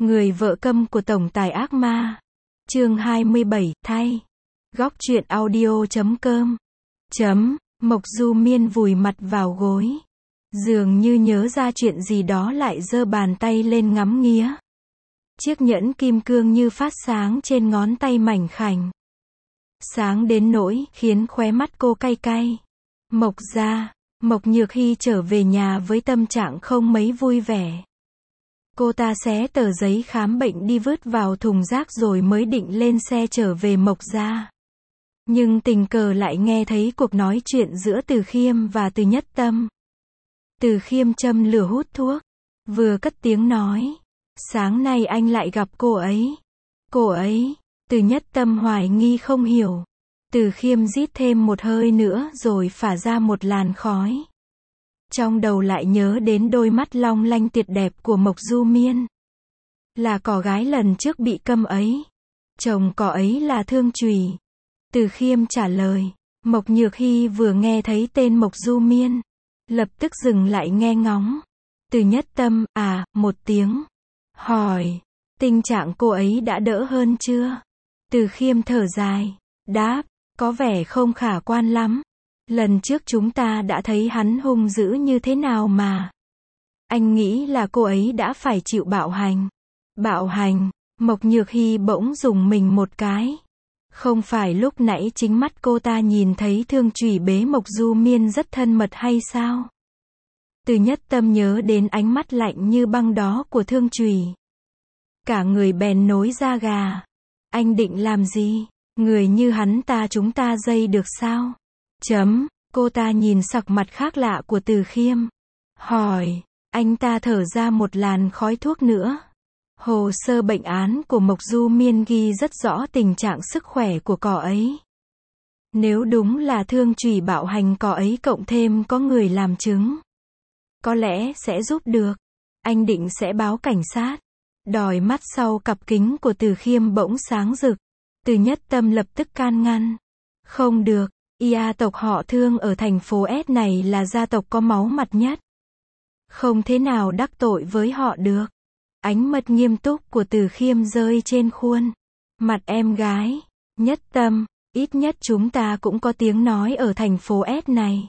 Người vợ câm của tổng tài ác ma. Chương 27, thay. Góc truyện audio.com. Mộc Du Miên vùi mặt vào gối. Dường như nhớ ra chuyện gì đó lại giơ bàn tay lên ngắm nghía. Chiếc nhẫn kim cương như phát sáng trên ngón tay mảnh khảnh. Sáng đến nỗi khiến khóe mắt cô cay cay. Mộc gia, Mộc Nhược Hy trở về nhà với tâm trạng không mấy vui vẻ. Cô ta xé tờ giấy khám bệnh đi vứt vào thùng rác rồi mới định lên xe trở về Mộc gia. Nhưng tình cờ lại nghe thấy cuộc nói chuyện giữa Từ Khiêm và Từ Nhất Tâm. Từ Khiêm châm lửa hút thuốc, vừa cất tiếng nói, sáng nay anh lại gặp cô ấy. Cô ấy, Từ Nhất Tâm hoài nghi không hiểu. Từ Khiêm rít thêm một hơi nữa rồi phả ra một làn khói. Trong đầu lại nhớ đến đôi mắt long lanh tuyệt đẹp của Mộc Du Miên. Là cỏ gái lần trước bị câm ấy. Chồng cỏ ấy là Thương Chùy. Từ Khiêm trả lời. Mộc Nhược Hy vừa nghe thấy tên Mộc Du Miên, lập tức dừng lại nghe ngóng. Từ Nhất Tâm, một tiếng. Hỏi, tình trạng cô ấy đã đỡ hơn chưa? Từ Khiêm thở dài, đáp, có vẻ không khả quan lắm. Lần trước chúng ta đã thấy hắn hung dữ như thế nào mà. Anh nghĩ là cô ấy đã phải chịu bạo hành. Bạo hành, Mộc Nhược Hy bỗng rùng mình một cái. Không phải lúc nãy chính mắt cô ta nhìn thấy Thương Chùy bế Mộc Du Miên rất thân mật hay sao? Từ Nhất Tâm nhớ đến ánh mắt lạnh như băng đó của Thương Chùy. Cả người bèn nổi da gà. Anh định làm gì? Người như hắn ta chúng ta dây được sao? Cô ta nhìn sắc mặt khác lạ của Từ Khiêm. Hỏi, anh ta thở ra một làn khói thuốc nữa. Hồ sơ bệnh án của Mộc Du Miên ghi rất rõ tình trạng sức khỏe của cỏ ấy. Nếu đúng là Thương Chùy bạo hành cỏ ấy cộng thêm có người làm chứng, có lẽ sẽ giúp được. Anh định sẽ báo cảnh sát. Đòi mắt sau cặp kính của Từ Khiêm bỗng sáng rực. Từ Nhất Tâm lập tức can ngăn. Không được, tộc họ Thương ở thành phố S này là gia tộc có máu mặt nhất. Không thế nào đắc tội với họ được. Ánh mắt nghiêm túc của Từ Khiêm rơi trên khuôn mặt em gái. Nhất Tâm, ít nhất chúng ta cũng có tiếng nói ở thành phố S này.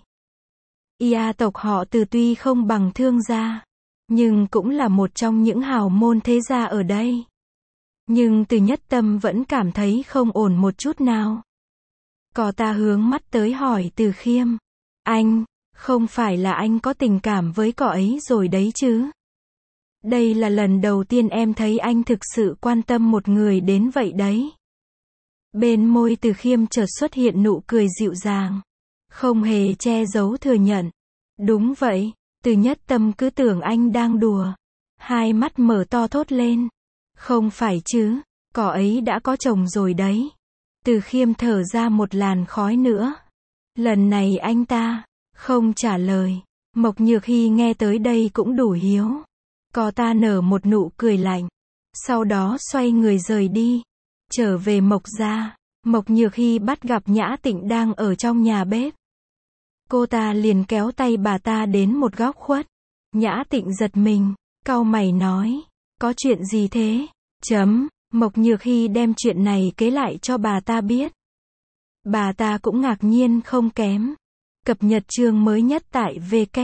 Tộc họ Từ tuy không bằng Thương gia, nhưng cũng là một trong những hào môn thế gia ở đây. Nhưng Từ Nhất Tâm vẫn cảm thấy không ổn một chút nào. Cỏ ta hướng mắt tới hỏi Từ Khiêm. Anh, không phải là anh có tình cảm với cỏ ấy rồi đấy chứ? Đây là lần đầu tiên em thấy anh thực sự quan tâm một người đến vậy đấy. Bên môi Từ Khiêm chợt xuất hiện nụ cười dịu dàng. Không hề che giấu thừa nhận. Đúng vậy, Từ Nhất Tâm cứ tưởng anh đang đùa. Hai mắt mở to thốt lên. Không phải chứ, cỏ ấy đã có chồng rồi đấy. Từ Khiêm thở ra một làn khói nữa. Lần này anh ta không trả lời. Mộc Nhược Hy nghe tới đây cũng đủ hiếu. Cỏ ta nở một nụ cười lạnh. Sau đó xoay người rời đi. Trở về Mộc gia, Mộc Nhược Hy bắt gặp Nhã Tịnh đang ở trong nhà bếp. Cô ta liền kéo tay bà ta đến một góc khuất. Nhã Tịnh giật mình, cau mày nói. Có chuyện gì thế? Mộc Nhược Hy đem chuyện này kể lại cho bà ta biết. Bà ta cũng ngạc nhiên không kém. Cập nhật chương mới nhất tại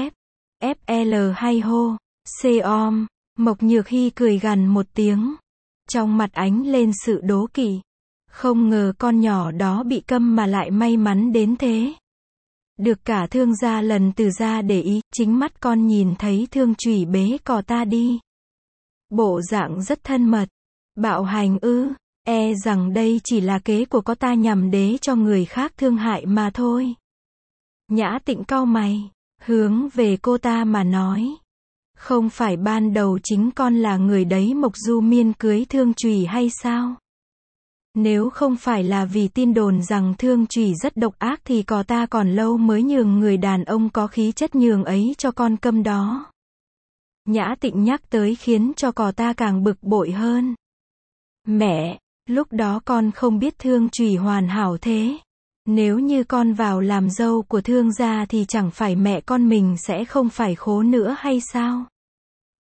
WFL hay hô. Com. Mộc Nhược Hy cười gằn một tiếng. Trong mặt ánh lên sự đố kỵ. Không ngờ con nhỏ đó bị câm mà lại may mắn đến thế. Được cả Thương gia lần Từ gia để ý, chính mắt con nhìn thấy Thương Chùy bế cỏ ta đi. Bộ dạng rất thân mật. Bạo hành ư? Rằng đây chỉ là kế của có ta nhằm để cho người khác thương hại mà thôi. Nhã Tịnh cau mày, hướng về cô ta mà nói. Không phải ban đầu chính con là người đấy Mộc Du Miên cưới Thương Chùy hay sao? Nếu không phải là vì tin đồn rằng Thương Chùy rất độc ác thì cỏ ta còn lâu mới nhường người đàn ông có khí chất nhường ấy cho con câm đó. Nhã Tịnh nhắc tới khiến cho cỏ ta càng bực bội hơn. Mẹ, lúc đó con không biết Thương Chùy hoàn hảo thế. Nếu như con vào làm dâu của Thương gia thì chẳng phải mẹ con mình sẽ không phải khố nữa hay sao?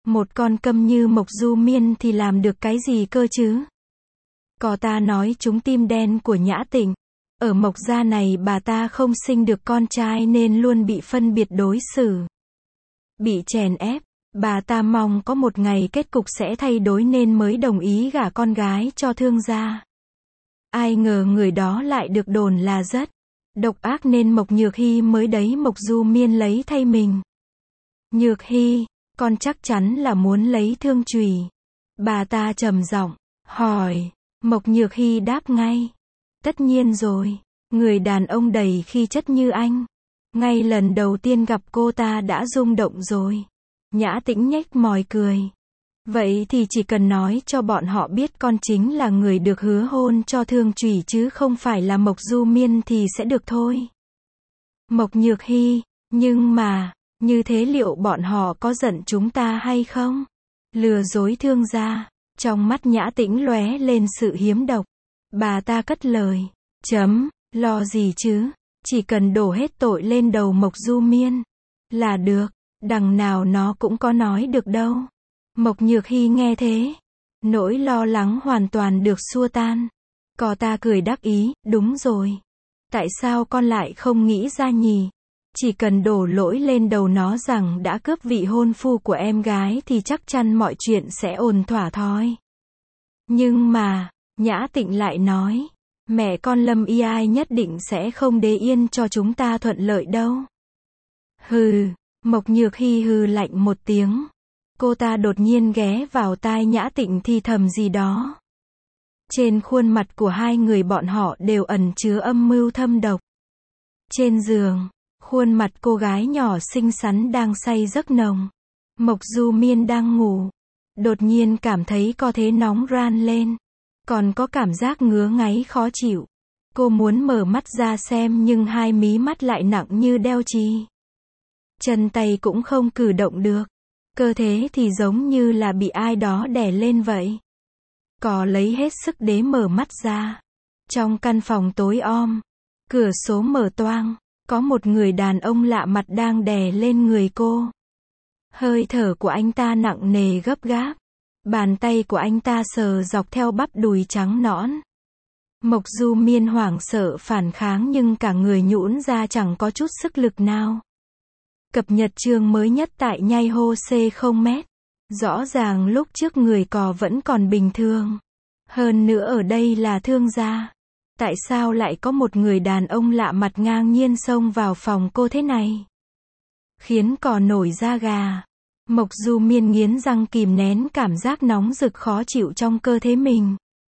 Một con câm như Mộc Du Miên thì làm được cái gì cơ chứ? Có ta nói chúng tim đen của Nhã Tịnh. Ở Mộc gia này bà ta không sinh được con trai nên luôn bị phân biệt đối xử. Bị chèn ép, bà ta mong có một ngày kết cục sẽ thay đổi nên mới đồng ý gả con gái cho thương gia. Ai ngờ người đó lại được đồn là rất độc ác nên Mộc Nhược Hy mới đấy Mộc Du Miên lấy thay mình. Nhược Hy, con chắc chắn là muốn lấy Thương Chùy. Bà ta trầm giọng hỏi. Mộc Nhược Hy đáp ngay. Tất nhiên rồi, người đàn ông đầy khí chất như anh. Ngay lần đầu tiên gặp cô ta đã rung động rồi. Nhã Tĩnh nhếch môi cười. Vậy thì chỉ cần nói cho bọn họ biết con chính là người được hứa hôn cho Thương Chùy chứ không phải là Mộc Du Miên thì sẽ được thôi. Mộc Nhược Hy, nhưng mà, như thế liệu bọn họ có giận chúng ta hay không? Lừa dối thương gia. Trong mắt Nhã Tĩnh lóe lên sự hiếm độc. Bà ta cất lời. Lo gì chứ? Chỉ cần đổ hết tội lên đầu Mộc Du Miên là được. Đằng nào nó cũng có nói được đâu. Mộc Nhược Hy nghe thế. Nỗi lo lắng hoàn toàn được xua tan. Có ta cười đắc ý, đúng rồi. Tại sao con lại không nghĩ ra nhỉ? Chỉ cần đổ lỗi lên đầu nó rằng đã cướp vị hôn phu của em gái thì chắc chắn mọi chuyện sẽ ổn thỏa thôi. Nhưng mà, Nhã Tịnh lại nói, mẹ con Lâm Y Ai nhất định sẽ không để yên cho chúng ta thuận lợi đâu. Hừ, Mộc Nhược Hy hừ lạnh một tiếng. Cô ta đột nhiên ghé vào tai Nhã Tịnh thì thầm gì đó. Trên khuôn mặt của hai người bọn họ đều ẩn chứa âm mưu thâm độc. Trên giường, khuôn mặt cô gái nhỏ xinh xắn đang say giấc nồng. Mộc Du Miên đang ngủ. Đột nhiên cảm thấy có thế nóng ran lên. Còn có cảm giác ngứa ngáy khó chịu. Cô muốn mở mắt ra xem nhưng hai mí mắt lại nặng như đeo chì. Chân tay cũng không cử động được. Cơ thể thì giống như là bị ai đó đè lên vậy. Có lấy hết sức để mở mắt ra. Trong căn phòng tối om, cửa sổ mở toang, có một người đàn ông lạ mặt đang đè lên người cô. Hơi thở của anh ta nặng nề gấp gáp. Bàn tay của anh ta sờ dọc theo bắp đùi trắng nõn. Mộc Du Miên hoảng sợ phản kháng nhưng cả người nhũn ra chẳng có chút sức lực nào. Cập nhật chương mới nhất tại Nhai Hô C0m. Rõ ràng lúc trước người cò vẫn còn bình thường. Hơn nữa ở đây là thương gia. Tại sao lại có một người đàn ông lạ mặt ngang nhiên xông vào phòng cô thế này? Khiến cò nổi da gà. Mộc Du Miên nghiến răng kìm nén cảm giác nóng rực khó chịu trong cơ thể mình.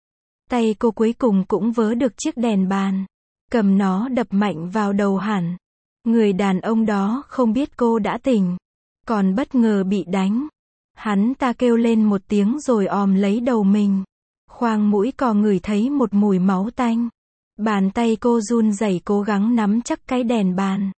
Tay cô cuối cùng cũng vớ được chiếc đèn bàn. Cầm nó đập mạnh vào đầu hẳn. Người đàn ông đó không biết cô đã tỉnh. Còn bất ngờ bị đánh. Hắn ta kêu lên một tiếng rồi òm lấy đầu mình. Khoang mũi cò ngửi thấy một mùi máu tanh. Bàn tay cô run rẩy cố gắng nắm chắc cái đèn bàn.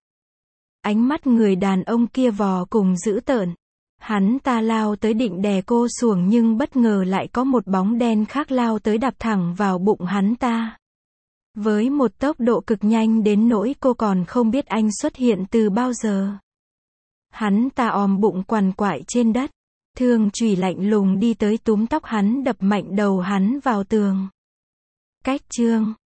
Ánh mắt người đàn ông kia vò cùng dữ tợn. Hắn ta lao tới định đè cô xuống nhưng bất ngờ lại có một bóng đen khác lao tới đạp thẳng vào bụng hắn ta. Với một tốc độ cực nhanh đến nỗi cô còn không biết anh xuất hiện từ bao giờ. Hắn ta òm bụng quằn quại trên đất. Thương Chùy lạnh lùng đi tới túm tóc hắn đập mạnh đầu hắn vào tường. Cách chương